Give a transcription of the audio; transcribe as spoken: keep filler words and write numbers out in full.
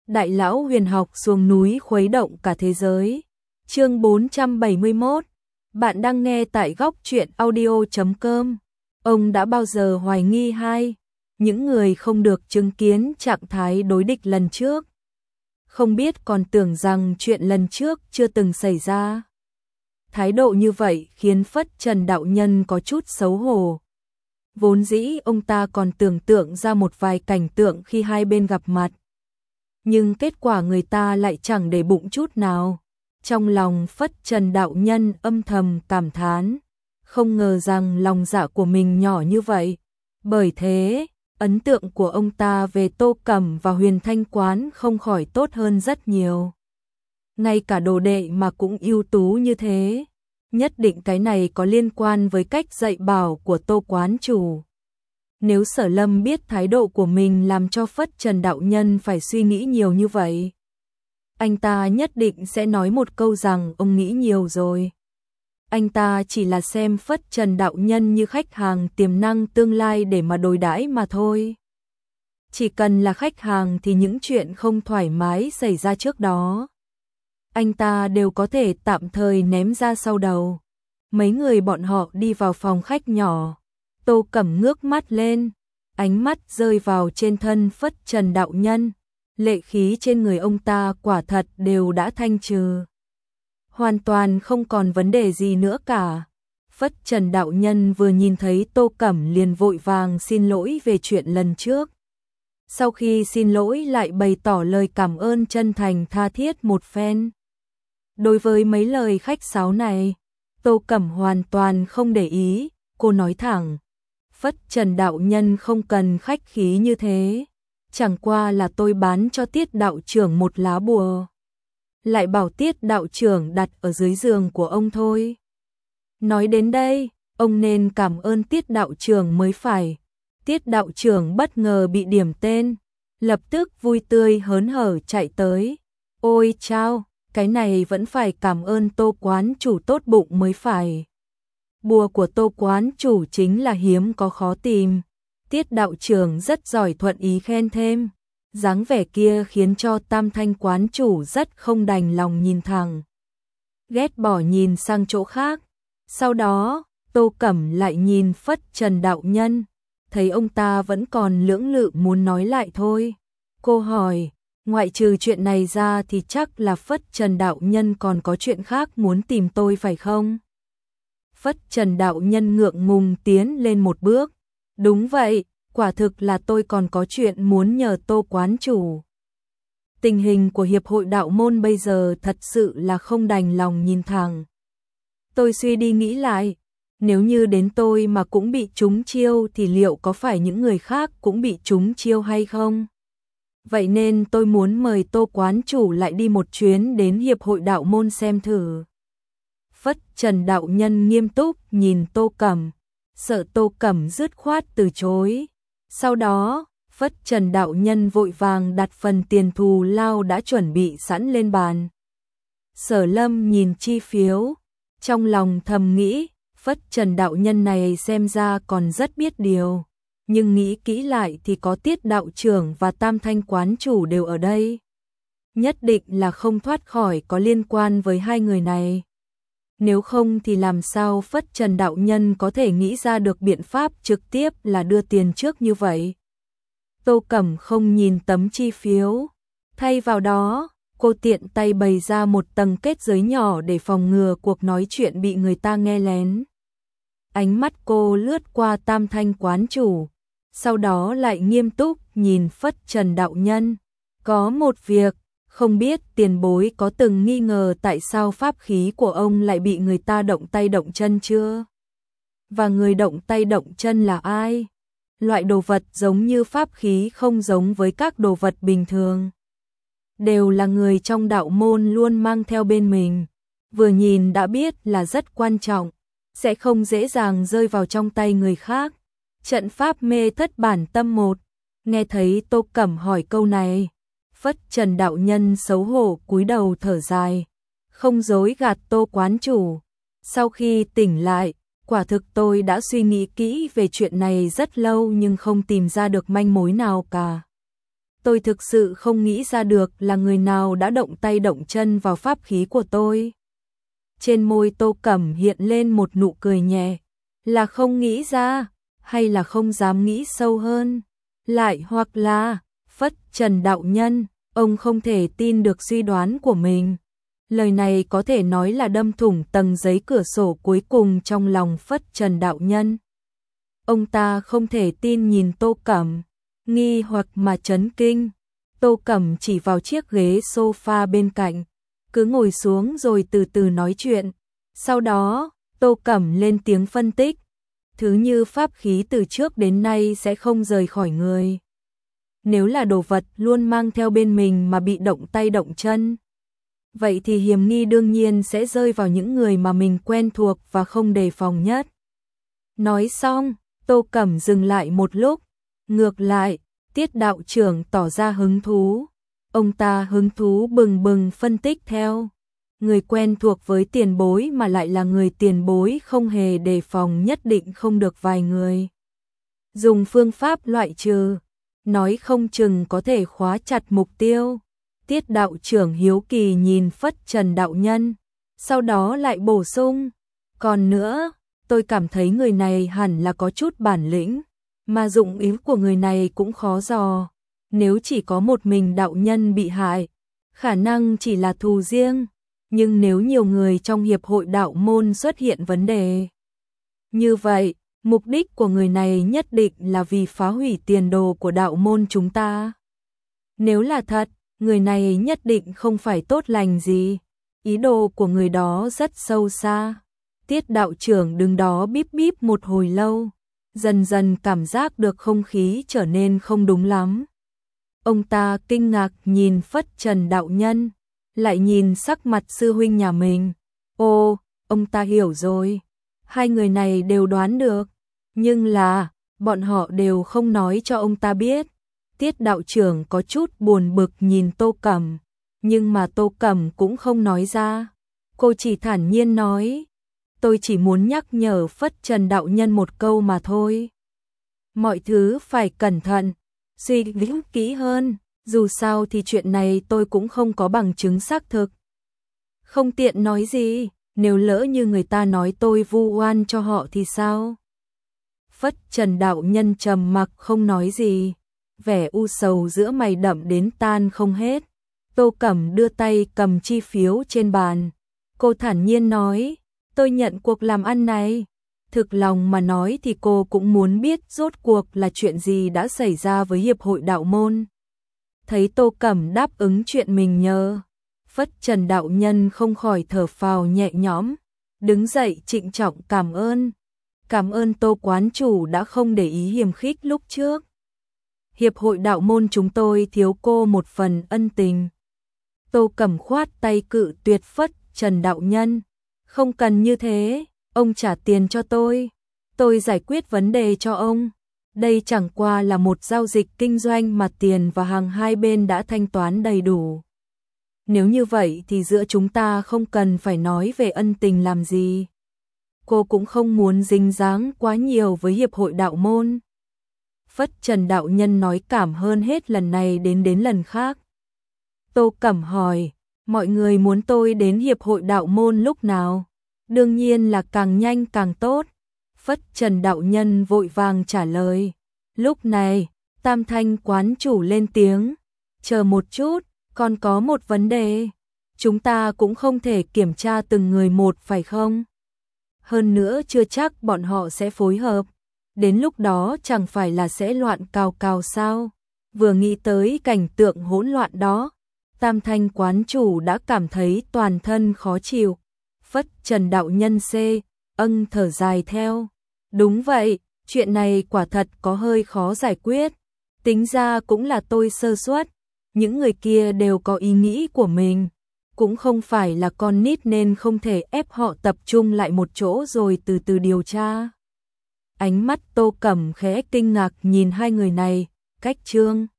Đại lão huyền học xuống núi khuấy động cả thế giới. Chương bốn trăm bảy mươi mốt. Bạn đang nghe tại góc truyện audio chấm com. Ông đã bao giờ hoài nghi hai những người không được chứng kiến trạng thái đối địch lần trước? Không biết còn tưởng rằng chuyện lần trước chưa từng xảy ra. Thái độ như vậy khiến Phất Trần đạo nhân có chút xấu hổ. Vốn dĩ ông ta còn tưởng tượng ra một vài cảnh tượng khi hai bên gặp mặt. Nhưng kết quả người ta lại chẳng để bụng chút nào. Trong lòng Phất Trần đạo nhân âm thầm cảm thán, không ngờ rằng lòng dạ của mình nhỏ như vậy. Bởi thế, ấn tượng của ông ta về Tô Cẩm và Huyền Thanh Quán không khỏi tốt hơn rất nhiều. Ngay cả đồ đệ mà cũng ưu tú như thế. Nhất định cái này có liên quan với cách dạy bảo của Tô quán chủ. Nếu Sở Lâm biết thái độ của mình làm cho Phất Trần đạo nhân phải suy nghĩ nhiều như vậy, anh ta nhất định sẽ nói một câu rằng ông nghĩ nhiều rồi. Anh ta chỉ là xem Phất Trần đạo nhân như khách hàng tiềm năng tương lai để mà đối đãi mà thôi. Chỉ cần là khách hàng thì những chuyện không thoải mái xảy ra trước đó, anh ta đều có thể tạm thời ném ra sau đầu. Mấy người bọn họ đi vào phòng khách nhỏ. Tô Cẩm ngước mắt lên, ánh mắt rơi vào trên thân Phất Trần đạo nhân. Lệ khí trên người ông ta quả thật đều đã thanh trừ. Hoàn toàn không còn vấn đề gì nữa cả. Phất Trần đạo nhân vừa nhìn thấy Tô Cẩm liền vội vàng xin lỗi về chuyện lần trước. Sau khi xin lỗi lại bày tỏ lời cảm ơn chân thành tha thiết một phen. Đối với mấy lời khách sáo này, Tô Cẩm hoàn toàn không để ý, cô nói thẳng. Phất Trần đạo nhân không cần khách khí như thế. Chẳng qua là tôi bán cho Tiết đạo trưởng một lá bùa. Lại bảo Tiết đạo trưởng đặt ở dưới giường của ông thôi. Nói đến đây, ông nên cảm ơn Tiết đạo trưởng mới phải. Tiết đạo trưởng bất ngờ bị điểm tên, lập tức vui tươi hớn hở chạy tới. Ôi chao, cái này vẫn phải cảm ơn Tô quán chủ tốt bụng mới phải. Bùa của Tô quán chủ chính là hiếm có khó tìm. Tiết đạo trưởng rất giỏi thuận ý khen thêm. Dáng vẻ kia khiến cho Tam Thanh quán chủ rất không đành lòng nhìn thẳng. Ghét bỏ nhìn sang chỗ khác. Sau đó, Tô Cẩm lại nhìn Phất Trần đạo nhân. Thấy ông ta vẫn còn lưỡng lự muốn nói lại thôi. Cô hỏi, ngoại trừ chuyện này ra thì chắc là Phất Trần đạo nhân còn có chuyện khác muốn tìm tôi phải không? Phất Trần đạo nhân ngượng ngùng tiến lên một bước. Đúng vậy, quả thực là tôi còn có chuyện muốn nhờ Tô quán chủ. Tình hình của Hiệp hội đạo môn bây giờ thật sự là không đành lòng nhìn thẳng. Tôi suy đi nghĩ lại, nếu như đến tôi mà cũng bị trúng chiêu thì liệu có phải những người khác cũng bị trúng chiêu hay không? Vậy nên tôi muốn mời Tô quán chủ lại đi một chuyến đến Hiệp hội đạo môn xem thử. Phất Trần đạo nhân nghiêm túc nhìn Tô Cẩm, sợ Tô Cẩm dứt khoát từ chối. Sau đó, Phất Trần đạo nhân vội vàng đặt phần tiền thù lao đã chuẩn bị sẵn lên bàn. Sở Lâm nhìn chi phiếu, trong lòng thầm nghĩ, Phất Trần đạo nhân này xem ra còn rất biết điều. Nhưng nghĩ kỹ lại thì có Tiết đạo trưởng và Tam Thanh quán chủ đều ở đây. Nhất định là không thoát khỏi có liên quan với hai người này. Nếu không thì làm sao Phất Trần đạo nhân có thể nghĩ ra được biện pháp trực tiếp là đưa tiền trước như vậy. Tô Cẩm không nhìn tấm chi phiếu. Thay vào đó, cô tiện tay bày ra một tầng kết giới nhỏ để phòng ngừa cuộc nói chuyện bị người ta nghe lén. Ánh mắt cô lướt qua Tam Thanh quán chủ, sau đó lại nghiêm túc nhìn Phất Trần đạo nhân. Có một việc, không biết tiền bối có từng nghi ngờ tại sao pháp khí của ông lại bị người ta động tay động chân chưa? Và người động tay động chân là ai? Loại đồ vật giống như pháp khí không giống với các đồ vật bình thường. Đều là người trong đạo môn luôn mang theo bên mình. Vừa nhìn đã biết là rất quan trọng, sẽ không dễ dàng rơi vào trong tay người khác. Trận pháp mê thất bản tâm một. Nghe thấy Tô Cẩm hỏi câu này, Phất Trần đạo nhân xấu hổ cúi đầu thở dài, không dối gạt Tô quán chủ. Sau khi tỉnh lại, quả thực tôi đã suy nghĩ kỹ về chuyện này rất lâu nhưng không tìm ra được manh mối nào cả. tôi thực sự không nghĩ ra được là người nào đã động tay động chân vào pháp khí của tôi. Trên môi Tô Cẩm hiện lên một nụ cười nhẹ, là không nghĩ ra, hay là không dám nghĩ sâu hơn, lại hoặc là, phất trần đạo nhân, ông không thể tin được suy đoán của mình. Lời này có thể nói là đâm thủng tầng giấy cửa sổ cuối cùng trong lòng phất trần đạo nhân. Ông ta không thể tin nhìn Tô Cẩm, nghi hoặc mà chấn kinh. Tô Cẩm chỉ vào chiếc ghế sofa bên cạnh, cứ ngồi xuống rồi từ từ nói chuyện. Sau đó, Tô Cẩm lên tiếng phân tích, thứ như pháp khí từ trước đến nay sẽ không rời khỏi người. Nếu là đồ vật luôn mang theo bên mình mà bị động tay động chân, vậy thì hiểm nghi đương nhiên sẽ rơi vào những người mà mình quen thuộc và không đề phòng nhất. Nói xong, Tô Cẩm dừng lại một lúc, ngược lại, Tiết đạo trưởng tỏ ra hứng thú. Ông ta hứng thú bừng bừng phân tích theo. Người quen thuộc với tiền bối mà lại là người tiền bối không hề đề phòng nhất định không được vài người dùng phương pháp loại trừ, nói không chừng có thể khóa chặt mục tiêu. Tiết đạo trưởng hiếu kỳ nhìn phất trần đạo nhân, sau đó lại bổ sung, còn nữa, tôi cảm thấy người này hẳn là có chút bản lĩnh, mà dụng ý của người này cũng khó dò. Nếu chỉ có một mình đạo nhân bị hại, khả năng chỉ là thù riêng, nhưng nếu nhiều người trong hiệp hội đạo môn xuất hiện vấn đề, như vậy, mục đích của người này nhất định là vì phá hủy tiền đồ của đạo môn chúng ta. Nếu là thật, người này nhất định không phải tốt lành gì, ý đồ của người đó rất sâu xa. Tiết đạo trưởng đứng đó bíp bíp một hồi lâu, dần dần cảm giác được không khí trở nên không đúng lắm. Ông ta kinh ngạc nhìn phất trần đạo nhân, lại nhìn sắc mặt sư huynh nhà mình. Ô, ông ta hiểu rồi. Hai người này đều đoán được, nhưng là, bọn họ đều không nói cho ông ta biết. Tiết đạo trưởng có chút buồn bực nhìn Tô Cẩm, nhưng mà Tô Cẩm cũng không nói ra. Cô chỉ thản nhiên nói, tôi chỉ muốn nhắc nhở phất trần đạo nhân một câu mà thôi. Mọi thứ phải cẩn thận, suy nghĩ kỹ hơn, dù sao thì chuyện này tôi cũng không có bằng chứng xác thực. Không tiện nói gì, nếu lỡ như người ta nói tôi vu oan cho họ thì sao? Phất trần đạo nhân trầm mặc không nói gì, vẻ u sầu giữa mày đậm đến tan không hết. Tô Cẩm đưa tay cầm chi phiếu trên bàn, cô thản nhiên nói, tôi nhận cuộc làm ăn này. Thực lòng mà nói thì cô cũng muốn biết rốt cuộc là chuyện gì đã xảy ra với hiệp hội đạo môn. Thấy Tô Cẩm đáp ứng chuyện mình nhờ, phất trần đạo nhân không khỏi thở phào nhẹ nhõm, đứng dậy trịnh trọng cảm ơn. Cảm ơn Tô quán chủ đã không để ý hiềm khích lúc trước. Hiệp hội đạo môn chúng tôi thiếu cô một phần ân tình. Tô Cẩm khoát tay cự tuyệt phất trần đạo nhân. Không cần như thế, ông trả tiền cho tôi. Tôi giải quyết vấn đề cho ông. Đây chẳng qua là một giao dịch kinh doanh mà tiền và hàng hai bên đã thanh toán đầy đủ. Nếu như vậy thì giữa chúng ta không cần phải nói về ân tình làm gì. Cô cũng không muốn dính dáng quá nhiều với hiệp hội đạo môn. Phất trần đạo nhân nói cảm hơn hết lần này đến đến lần khác. Tô Cẩm hỏi, mọi người muốn tôi đến hiệp hội đạo môn lúc nào? Đương nhiên là càng nhanh càng tốt. Phất trần đạo nhân vội vàng trả lời. Lúc này, Tam Thanh quán chủ lên tiếng. Chờ một chút, còn có một vấn đề. Chúng ta cũng không thể kiểm tra từng người một phải không? Hơn nữa chưa chắc bọn họ sẽ phối hợp. Đến lúc đó chẳng phải là sẽ loạn cào cào sao? Vừa nghĩ tới cảnh tượng hỗn loạn đó, Tam Thanh quán chủ đã cảm thấy toàn thân khó chịu. Phất trần đạo nhân xê, âng thở dài theo. Đúng vậy, chuyện này quả thật có hơi khó giải quyết. Tính ra cũng là tôi sơ suất. Những người kia đều có ý nghĩ của mình. Cũng không phải là con nít nên không thể ép họ tập trung lại một chỗ rồi từ từ điều tra. Ánh mắt Tô Cẩm khẽ kinh ngạc nhìn hai người này, cách Trương